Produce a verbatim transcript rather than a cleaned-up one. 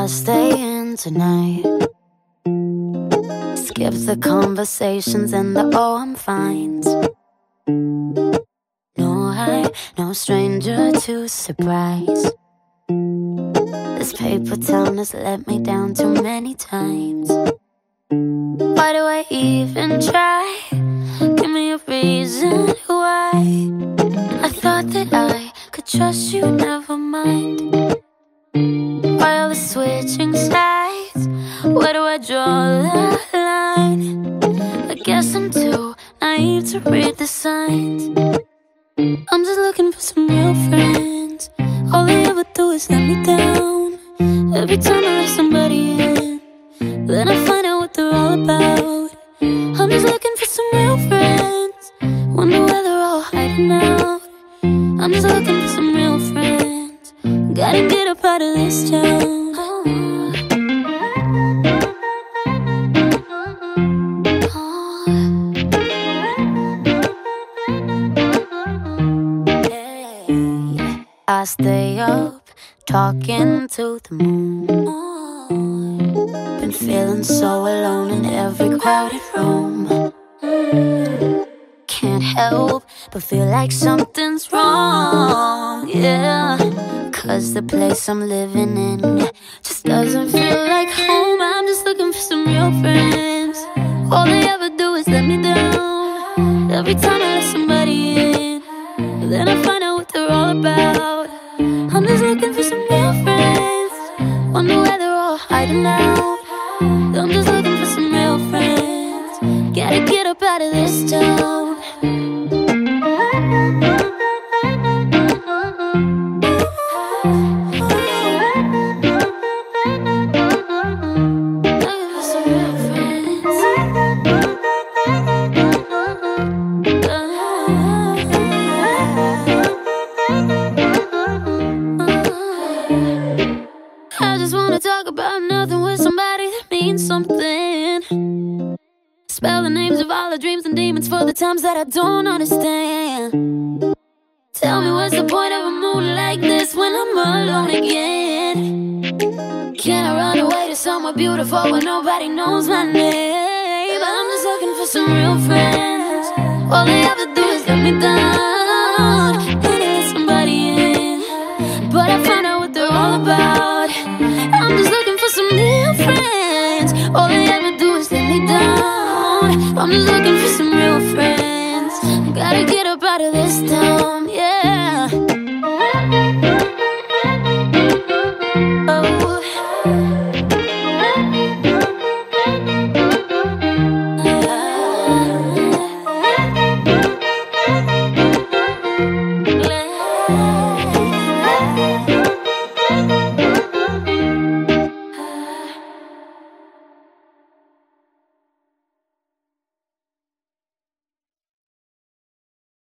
stay in tonight. Skip the conversations and the oh I'm fines. No, I'm no stranger to surprise. This paper town has let me down too many times. Why do I even try? Give me a reason why. I thought that I could trust you, never mind. Why all the switching sides? Where do I draw the line? I guess I'm too naive to read the signs. I'm just looking for some real friends. All they ever do is let me down. Every time I let somebody in, then I find out what they're all about. I'm just looking for some real friends. Wonder where they're all hiding out. I'm just looking for some real friends. Gotta get up out of this town. I stay up, talking to the moon. Been feeling so alone in every crowded room. Can't help but feel like something's wrong, yeah. Cause the place I'm living in just doesn't feel like home. I'm just looking for some real friends. All they ever do is let me down. Every time I let somebody in, then I find out what they're all about. I'm just looking for some real friends. Wonder where they're all hiding out. I'm just looking for some real friends. Gotta get up out of this town. Spell the names of all the dreams and demons for the times that I don't understand. Tell me what's the point of a moon like this when I'm alone again? Can I run away to somewhere beautiful where nobody knows my name? I'm just looking for some real friends. All they ever do is let me down. Then they let somebody in, but I find out what they're all about. I'm just looking for some real friends. All they ever do is let me down. I'm just looking for some real friends. Gotta get up out of this town, yeah.